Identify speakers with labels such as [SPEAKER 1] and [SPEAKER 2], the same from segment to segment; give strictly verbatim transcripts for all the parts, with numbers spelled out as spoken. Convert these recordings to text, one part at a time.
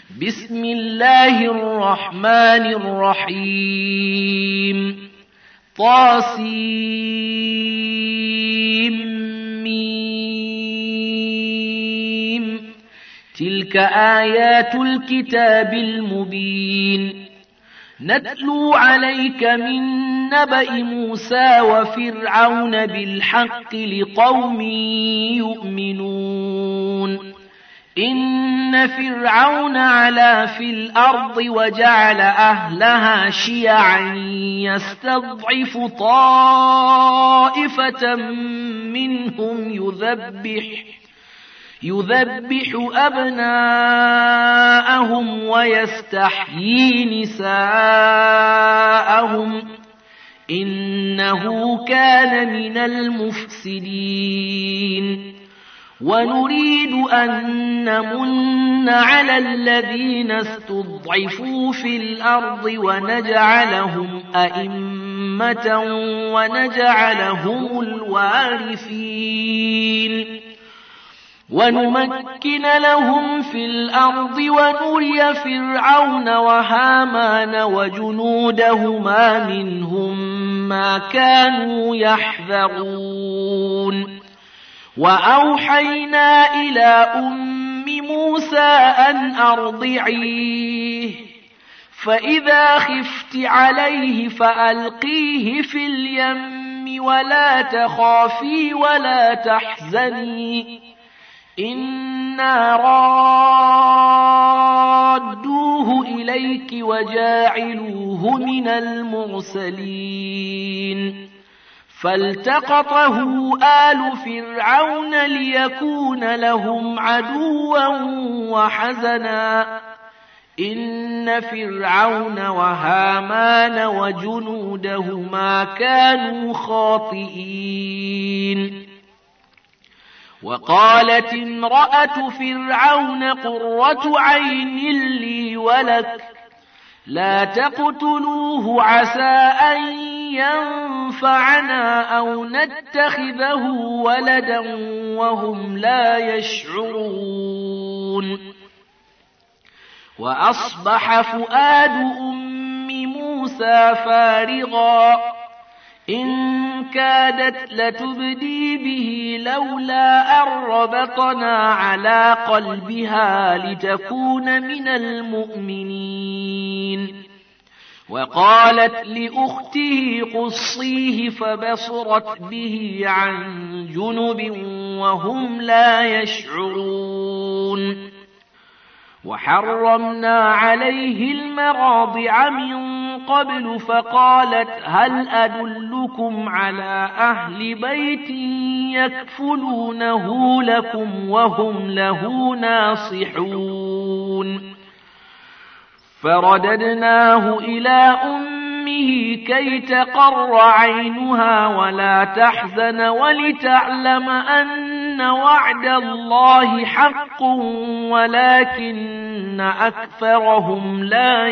[SPEAKER 1] بسم الله الرحمن الرحيم طاسيم تلك آيات الكتاب المبين نتلو عليك من نبأ موسى وفرعون بالحق لقوم يؤمنون إن فرعون علا في الأرض وجعل أهلها شيعا يستضعف طائفة منهم يذبح يذبح أبناءهم ويستحيي نساءهم إنه كان من المفسدين ونريد أن نمن على الذين استضعفوا في الأرض ونجعلهم أئمة ونجعلهم الوارثين ونمكن لهم في الأرض ونري فرعون وهامان وجنودهما منهم ما كانوا يحذرون وأوحينا إلى أم موسى أن أرضعيه فإذا خفت عليه فألقيه في اليم ولا تخافي ولا تحزني إنا رادوه إليك وجاعلوه من المرسلين فالتقطه آل فرعون ليكون لهم عدوا وحزنا إن فرعون وهامان وجنودهما كانوا خاطئين وقالت امرأة فرعون قرة عين لي ولك لا تقتلوه عسى أن ينفعنا أو نتخذه ولدا وهم لا يشعرون وأصبح فؤاد أم موسى فارغا إن كادت لتبدي به لولا أن ربطنا على قلبها لتكون من المؤمنين وقالت لأخته قصيه فبصرت به عن جنب وهم لا يشعرون وحرمنا عليه المراضع من قبل فقالت هل أدلكم على أهل بيت يكفلونه لكم وهم له ناصحون فرددناه إلى أمه كي تقر عينها ولا تحزن ولتعلم أن وعد الله حق ولكن أكثرهم لا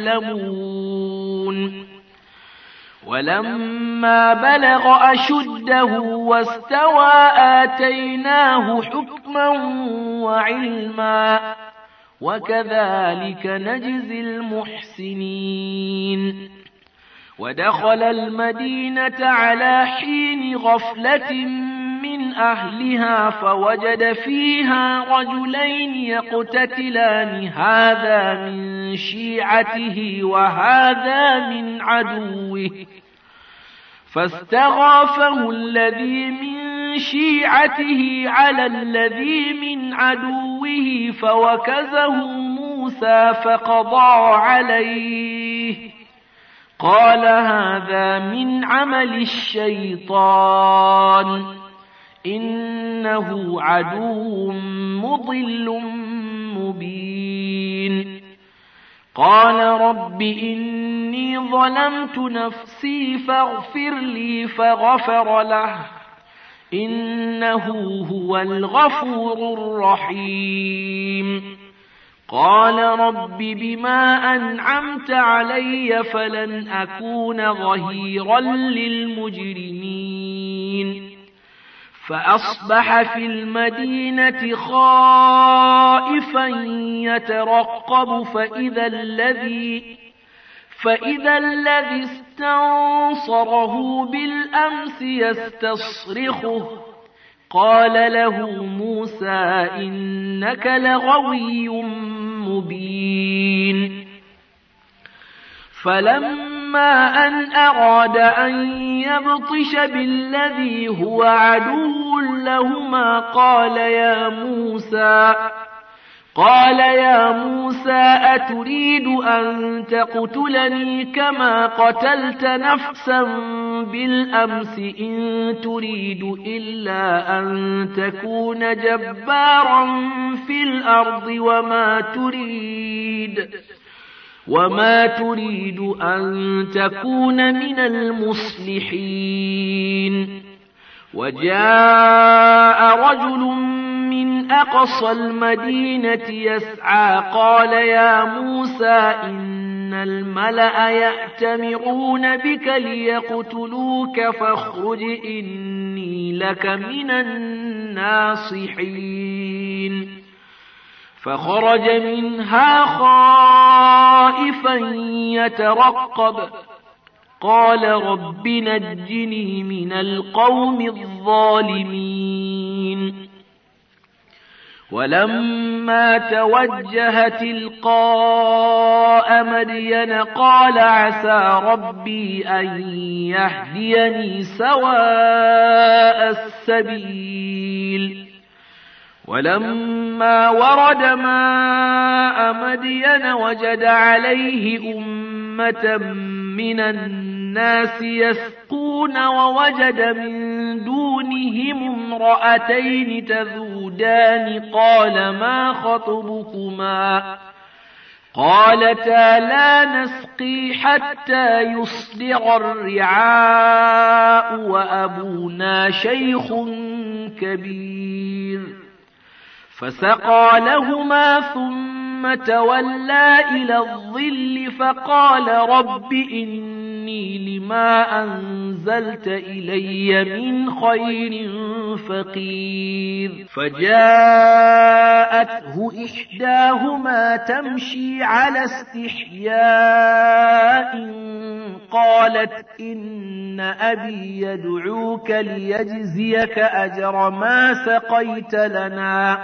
[SPEAKER 1] يعلمون ولما بلغ أشده واستوى آتيناه حكما وعلما وكذلك نجزي المحسنين ودخل المدينة على حين غفلة من أهلها فوجد فيها رجلين يقتتلان هذا من شيعته وهذا من عدوه فاستغاثه الذي من شيعته على الذي من عدوه فوكزه موسى فقضى عليه قال هذا من عمل الشيطان إنه عدو مضل مبين قال رب إني ظلمت نفسي فاغفر لي فغفر له إنه هو الغفور الرحيم قال رب بما أنعمت علي فلن أكون ظهيرا للمجرمين فأصبح في المدينة خائفا يترقب فإذا الذي فإذا الذي استنصره بالأمس يستصرخه قال له موسى إنك لغوي مبين. فلما أن أراد أن يبطش بالذي هو عدو لهما قال يا موسى قال يا موسى أتريد أن تقتلني كما قتلت نفسا بالأمس إن تريد إلا أن تكون جبارا في الأرض وما تريد وما تريد أن تكون من المصلحين. وجاء رجل من أقصى المدينة يسعى قال يا موسى إن الملأ يأتمرون بك ليقتلوك فاخرج إني لك من الناصحين. فخرج منها خائفا يترقب قال رب نجني من القوم الظالمين. ولما توجه تلقاء مدين قال عسى ربي أن يهديني سواء السبيل. ولما ورد ماء مدين وجد عليه أمة من الناس يسقون ووجد من دونهم امرأتين تذودان قال ما خطبكما قالتا لا نسقي حتى يصدر الرعاء وأبونا شيخ كبير. فسقى لهما ثم تولى إلى الظل فقال رب إني لما أنزلت إلي من خير فقير. فجاءته إحداهما تمشي على استحياء قالت إن أبي يدعوك ليجزيك أجر ما سقيت لنا.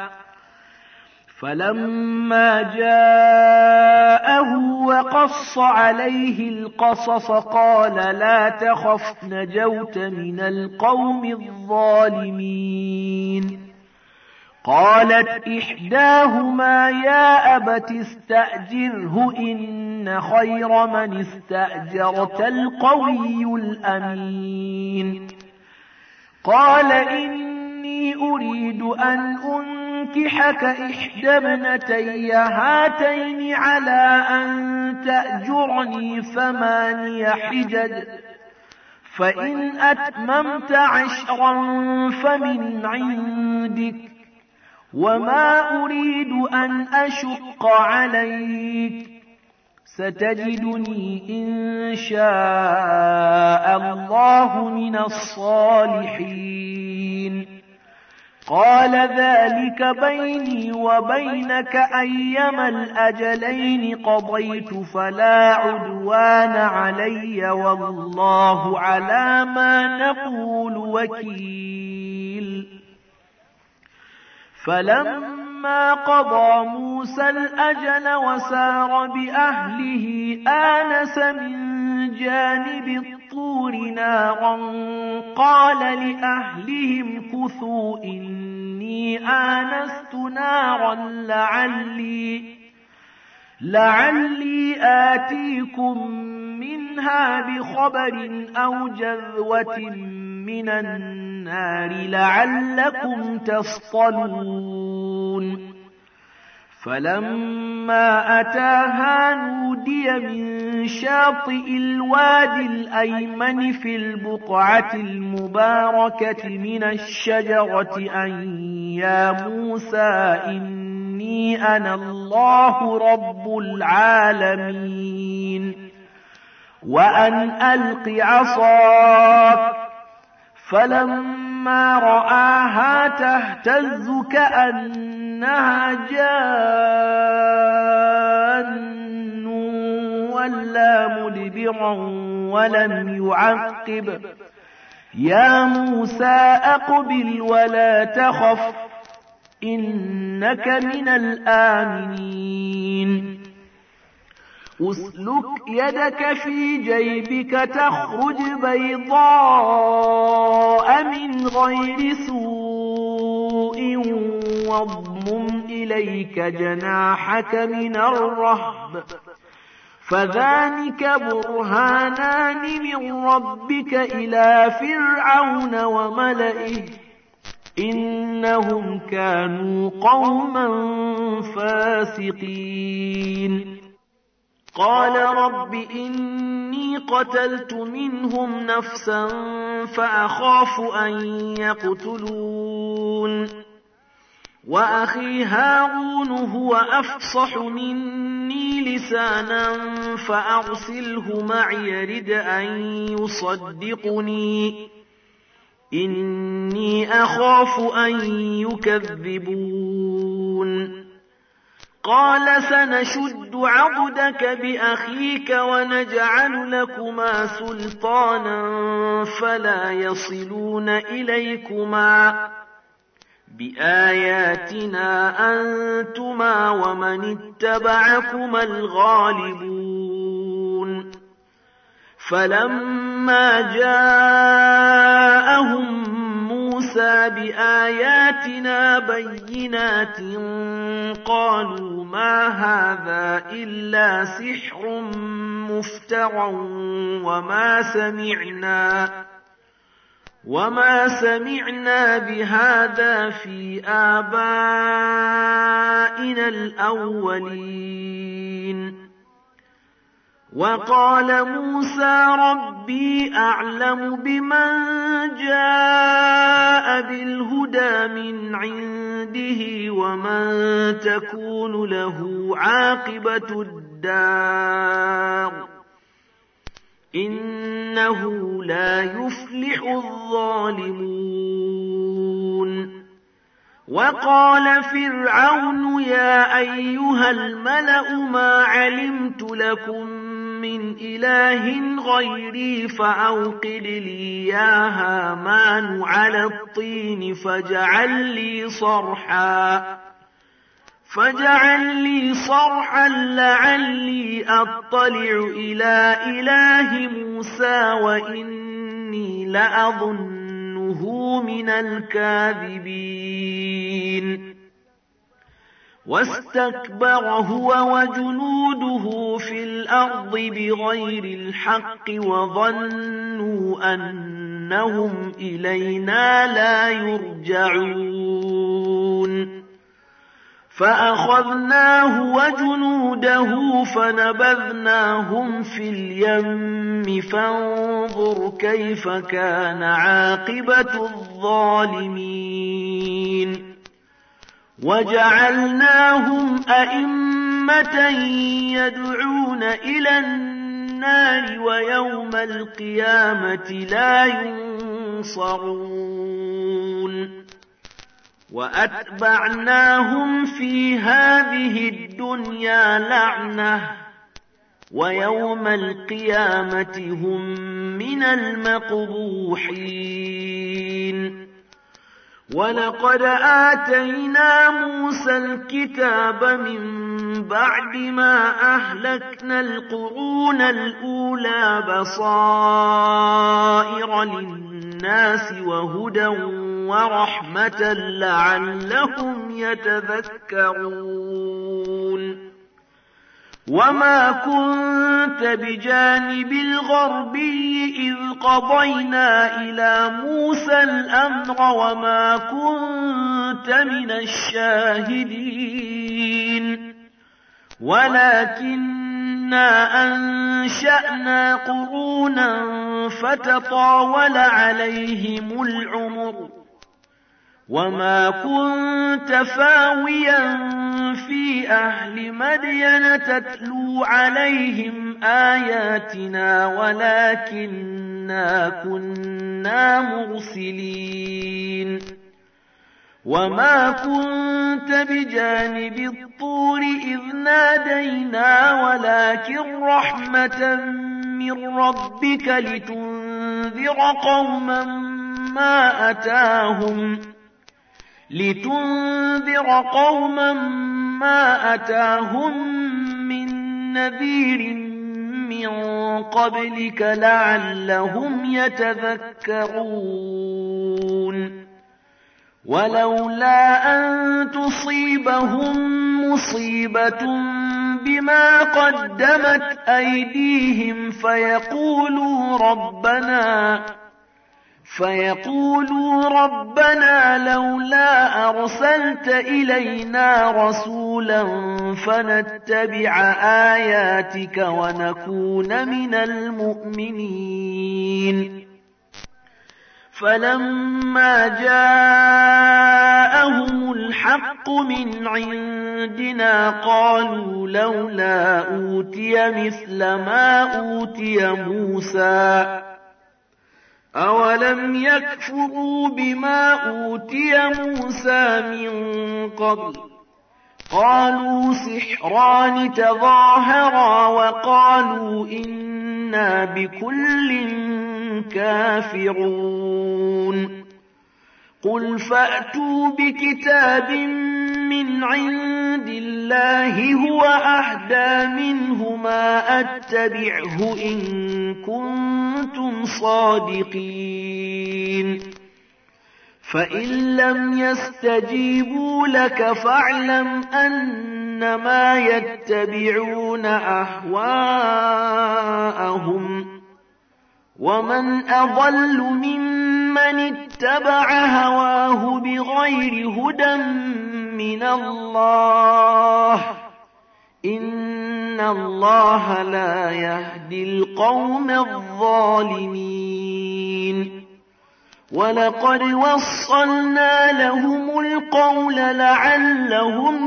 [SPEAKER 1] فلما جاءه وقص عليه القصص قال لا تخف نجوت من القوم الظالمين. قالت إحداهما يا أبت استأجره إن خير من استأجرت القوي الأمين. قال إني أريد أن أنكحك إحدى ابنتي هاتين على أن تأجرني ثماني حجج فإن أتممت عشرا فمن عندك وما أريد أن أشق عليك ستجدني إن شاء الله من الصالحين. قال ذلك بيني وبينك أيما الأجلين قضيت فلا عدوان علي والله على ما نقول وكيل. فلما قضى موسى الأجل وسار بأهله آنس من جانب الطور نارا قال لأهلهم كثوا إني آنست نارا لعلي, لعلي آتيكم منها بخبر أو جذوة من النار لعلكم تصطلون. فلما أتاها نودي من شاطئ الوادي الأيمن في البقعة المباركة من الشجرة أن يا موسى إني أنا الله رب العالمين وأن ألق عصاك. فلما فلما رآها تهتز كأنها جان ولا مدبرا ولم يعقب يا موسى أقبل ولا تخف إنك من الآمنين أسلك يدك في جيبك تخرج بيضاء من غير سوء واضمم إليك جناحك من الرهب فذلك برهانان من ربك إلى فرعون وملئه إنهم كانوا قوما فاسقين قال رب إني قتلت منهم نفسا فأخاف أن يقتلون وأخي هارون هو أفصح مني لسانا فأرسله معي يرد أن يصدقني إني أخاف أن يكذبون قال سنشد عضدك بأخيك ونجعل لكما سلطانا فلا يصلون إليكما بآياتنا أنتما ومن اتبعكما الغالبون فلما جاءهم موسى بآياتنا بينات قالوا ما هذا إلا سحر مفترى وما سمعنا وما سمعنا بهذا في آبائنا الأولين وقال موسى ربي أعلم بمن جاء بالهدى من عنده ومن تكون له عاقبة الدار إنه لا يفلح الظالمون وقال فرعون يا أيها الملأ ما علمت لكم من إله غيري فأوقد لي يا هامان على الطين فاجعل لي صرحا فاجعل لي صرحا لعلي أطلع إلى إله موسى وإني لأظنه من الكاذبين واستكبر هو وجنوده في الأرض بغير الحق وظنوا أنهم إلينا لا يرجعون فأخذناه وجنوده فنبذناهم في اليم فانظر كيف كان عاقبة الظالمين وجعلناهم أئمة يدعون إلى النار ويوم القيامة لا ينصرون وأتبعناهم في هذه الدنيا لعنة ويوم القيامة هم من المقبوحين ولقد آتينا موسى الكتاب من بعد ما أهلكنا القرون الأولى بصائر للناس وهدى ورحمة لعلهم يتذكرون وما كنت بجانب الغربي إذ قضينا إلى موسى الأمر وما كنت من الشاهدين ولكننا أنشأنا قرونا فتطاول عليهم العمر وما كنت ثاويا في أهل مدين تتلو عليهم آياتنا ولكن إنا كنا مرسلين وما كنت بجانب الطور إذ نادينا ولكن رحمة من ربك لتنذر قوما ما أتاهم لتنذر قوما ما أتاهم من نذير من قبلك لعلهم يتذكرون ولولا أن تصيبهم مصيبة بما قدمت أيديهم فيقولوا ربنا فيقولوا ربنا لولا أرسلت إلينا رسولا فنتبع آياتك ونكون من المؤمنين فلما جاءهم الحق من عندنا قالوا لولا أوتي مثل ما أوتي موسى أولم يكفروا بما أوتي موسى من قبل قالوا سحران تظاهرا وقالوا إنا بكل كافرون قل فأتوا بكتاب من عند الله هو أهدى منهما أتبعه إن كنتم صادقين فإن لم يستجيبوا لك فاعلم أنما يتبعون أهواءهم ومن أضل ممن اتبع هواه بغير هدى من الله إن الله لا يهدي القوم الظالمين ولقد وصلنا لهم القول لعلهم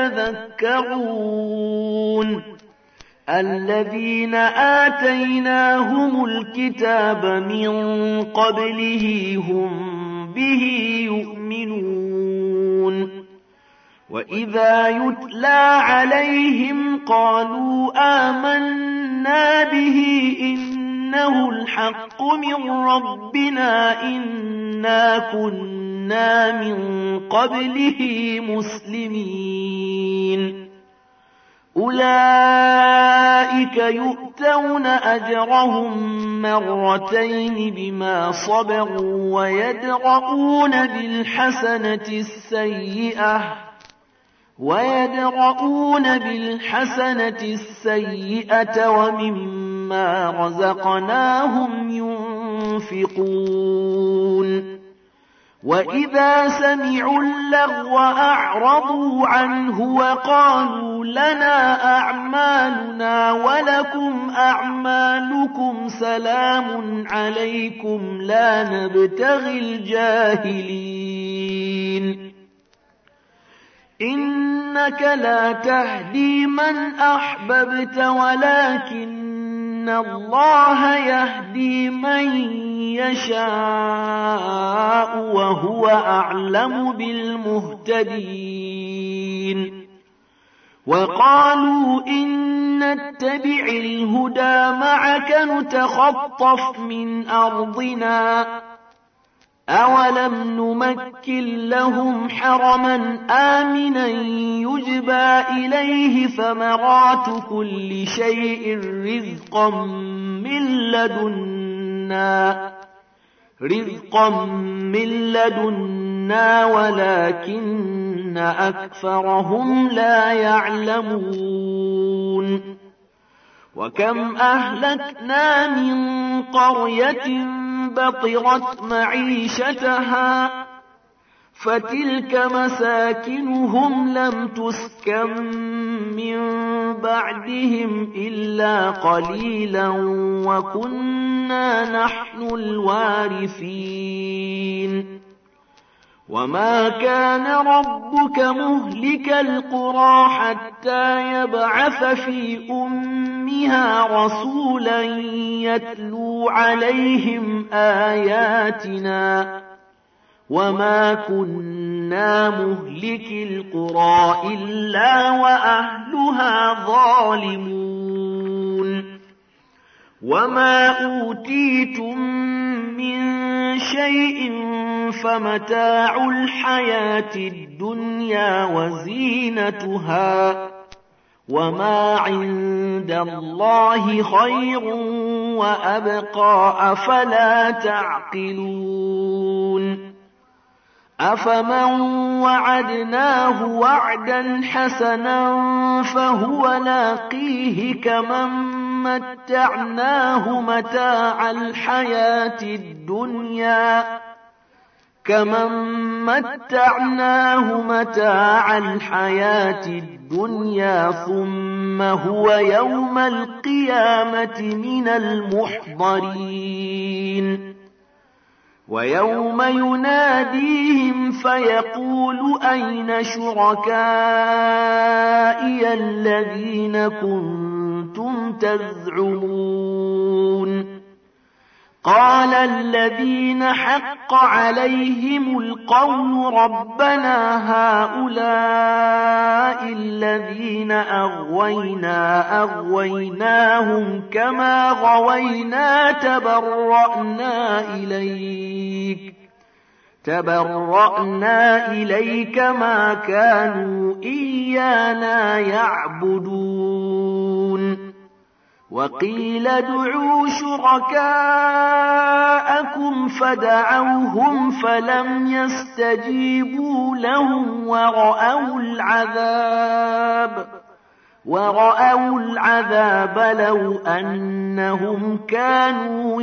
[SPEAKER 1] يتذكرون الذين آتيناهم الكتاب من قبله هم به يؤمنون وإذا يتلى عليهم قالوا آمنا به إنه الحق من ربنا إنا كنا من قبله مسلمين أولئك يؤتون أجرهم مرتين بما صبروا ويدرؤون بالحسنة السيئة ويدرؤون بالحسنة السيئة ومما رزقناهم ينفقون وإذا سمعوا اللغو أعرضوا عنه وقالوا لنا أعمالنا ولكم أعمالكم سلام عليكم لا نبتغي الجاهلين إنك لا تهدي من أحببت ولكن الله يهدي من يشاء وهو أعلم بالمهتدين وقالوا إن نتبع الهدى معك نتخطف من أرضنا أولم نمكن لهم حرما آمنا يجبى إليه ثمرات كل شيء رزقا من لدنا رزقا من لدنا ولكن أكثرهم لا يعلمون وكم أهلكنا من قرية بطرت معيشتها فتلك مساكنهم لم تسكن من بعدهم إلا قليلا وكنا نحن الوارثين وما كان ربك مهلك القرى حتى يبعث في أمها رسولا يتلو عليهم آياتنا وما كنا مهلك القرى إلا وأهلها ظالمون وما أوتيتم من شيء فمتاع الحياة الدنيا وزينتها وما عند الله خير وأبقى أفلا تعقلون أفمن وعدناه وعدا حسنا فهو لاقيه كمن متعناه متاع الحياة الدنيا كمن متعناه متاع الحياة الدنيا ثم هو يوم القيامة من المحضرين ويوم يناديهم فيقول أين شركائي الذين كنتم تزعمون قال الذين حق عليهم القول ربنا هؤلاء الذين أغوينا أغويناهم كما غوينا تبرأنا إليك تبرأنا إليك ما كانوا إيانا يعبدون وقيل ادعوا شركاءكم فدعوهم فلم يستجيبوا لهم ورأوا العذاب ورأوا العذاب لو أنهم كانوا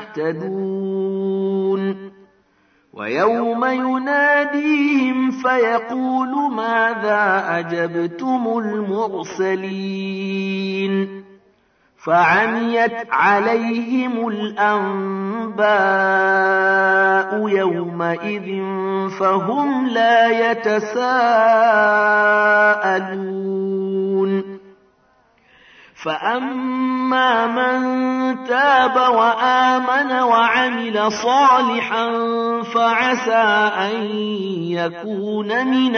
[SPEAKER 1] يهتدون ويوم يناديهم فيقول ماذا أجبتم المرسلين فعميت عليهم الأنباء يومئذ فهم لا يتساءلون فأما من تاب وآمن وعمل صالحا فعسى أن يكون من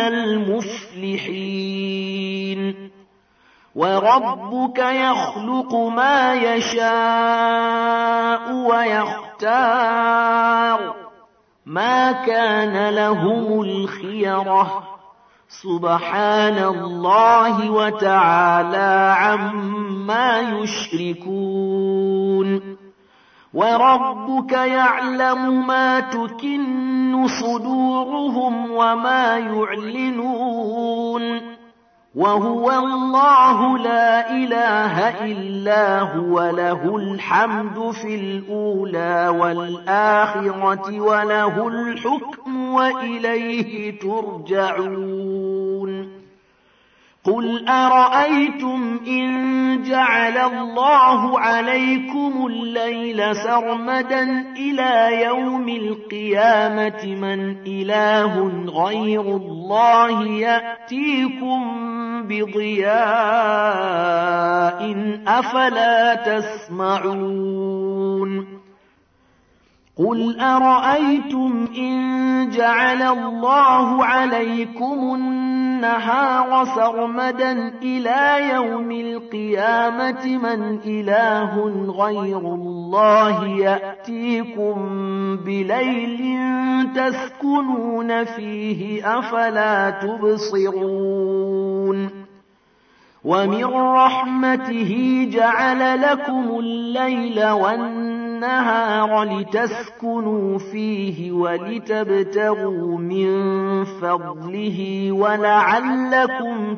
[SPEAKER 1] المفلحين وربك يخلق ما يشاء ويختار ما كان لهم الخيرة سبحان الله وتعالى عما يشركون وربك يعلم ما تكن صدورهم وما يعلنون وهو الله لا إله إلا هو له الحمد في الأولى والآخرة وله الحكم وإليه ترجعون قل أرأيتم إن جعل الله عليكم الليل سرمدا إلى يوم القيامة من إله غير الله يأتيكم بضياء أفلا تسمعون قل أرأيتم إن جعل الله عليكم النهار سرمدا إلى يوم القيامة من إله غير الله يأتيكم بليل تسكنون فيه أفلا تبصرون ومن رحمته جعل لكم الليل والنهار لتسكنوا فيه ولتبتغوا من فضله ولعلكم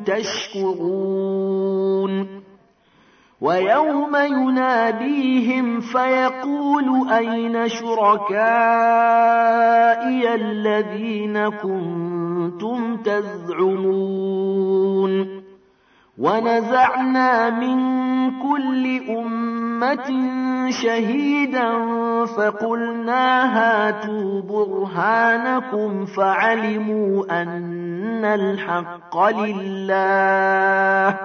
[SPEAKER 1] تشكرون ويوم يناديهم فيقول أين شركائي الذين كنتم تزعمون ونزعنا من كل أمة شهيدا فقلنا هاتوا برهانكم فعلموا أن الحق لله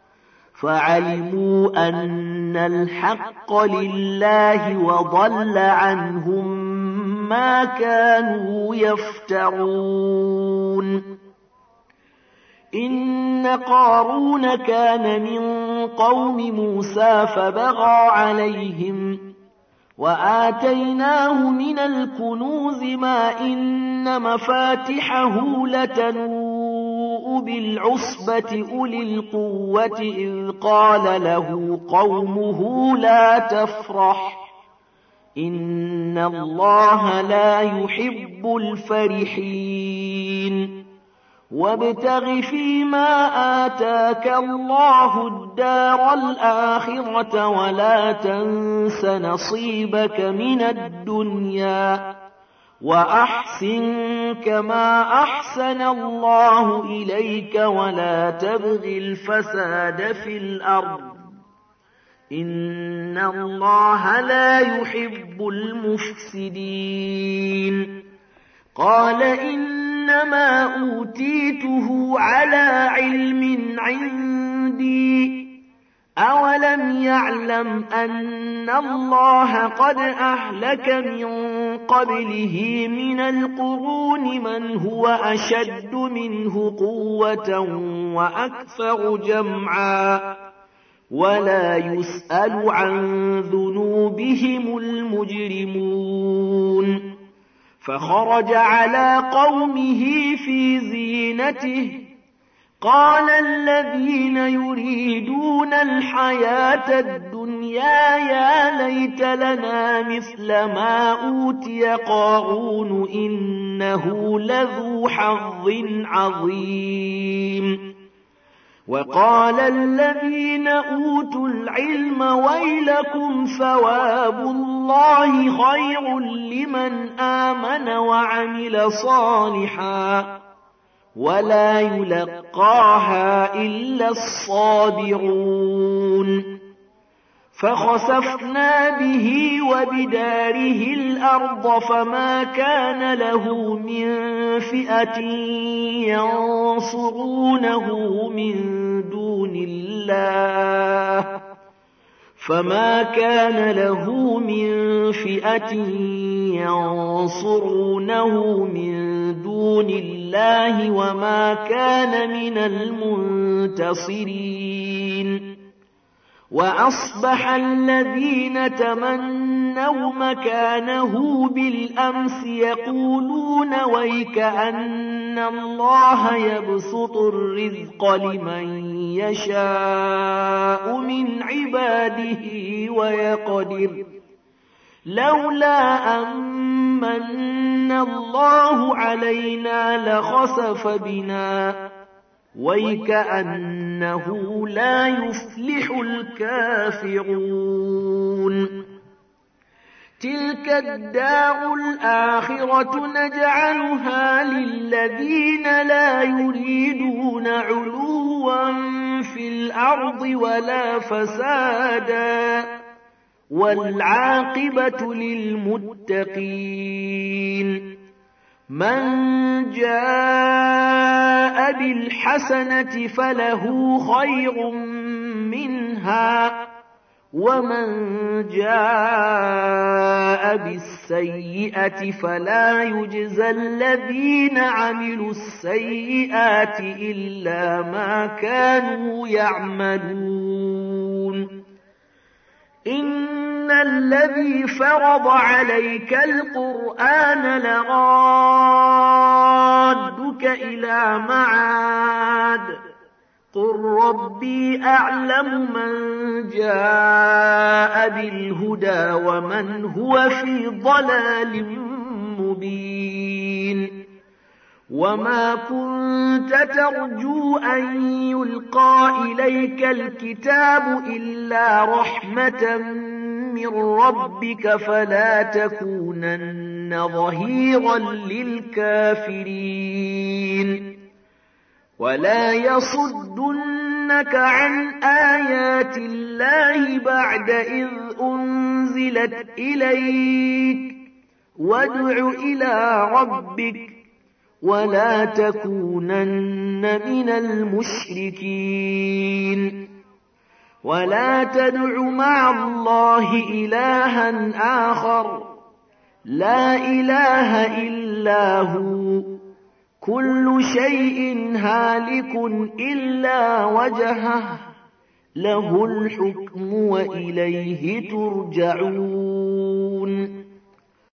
[SPEAKER 1] فعلموا أن الحق لله وضل عنهم ما كانوا يفترون. إن قارون كان من قوم موسى فبغى عليهم وآتيناه من الكنوز ما إن مفاتحه لتنوء بالعصبة أولي القوة إذ قال له قومه لا تفرح إن الله لا يحب الفرحين. وابتغ فيما آتاك الله الدار الآخرة ولا تنس نصيبك من الدنيا وأحسن كما أحسن الله إليك ولا تبغ الفساد في الأرض إن الله لا يحب المفسدين. قال إنما أوتيته على علم عندي أولم يعلم أن الله قد أهلك من قبله من القرون من هو أشد منه قوة وأكثر جمعا ولا يسأل عن ذنوبهم المجرمون. فخرج على قومه في زينته قال الذين يريدون الحياة الدنيا يا ليت لنا مثل ما أوتي قارون إنه لذو حظ عظيم. وقال الذين أوتوا العلم ويلكم ثواب الله خير لمن آمن وعمل صالحا ولا يلقاها إلا الصابرون. فخسفنا به وبداره الأرض فما كان له من فئة ينصرونه من دون الله فما كان له من فئة ينصرونه من دون الله وما كان من المنتصرين. وأصبح الذين تمنوا مكانه بالأمس يقولون ويك أن الله يبسط الرزق لمن يشاء من عباده ويقدر لولا أمن الله علينا لخسف بنا ويكأنه لا يفلح الكافرون. تلك الدار الآخرة نجعلها للذين لا يريدون علوا في الأرض ولا فسادا والعاقبة للمتقين. من جاء بالحسنة فله خير منها ومن جاء بالسيئة فلا يجزى الذين عملوا السيئات إلا ما كانوا يعملون. إن الذي فرض عليك القرآن لرادك إلى معاد قل ربي أعلم من جاء بالهدى ومن هو في ضلال مبين. وما كنت ترجو أن يلقى إليك الكتاب إلا رحمة من ربك فلا تكونن ظهيرا للكافرين. ولا يصدن يَسْأَلُونَكَ عَنْ آيَاتِ اللَّهِ بَعْدَ إِذْ أُنْزِلَتْ إِلَيْكَ وَادْعُ إِلَى رَبِّكَ وَلَا تَكُونَنَّ مِنَ الْمُشْرِكِينَ وَلَا تَدْعُ مَعَ اللَّهِ إِلَٰهًا آخَرَ لَا إِلَٰهَ إِلَّا هُوَ كُلُّ شَيْءٍ هَالِكٌ إِلَّا وَجْهَهُ لَهُ الْحُكْمُ وَإِلَيْهِ تُرْجَعُونَ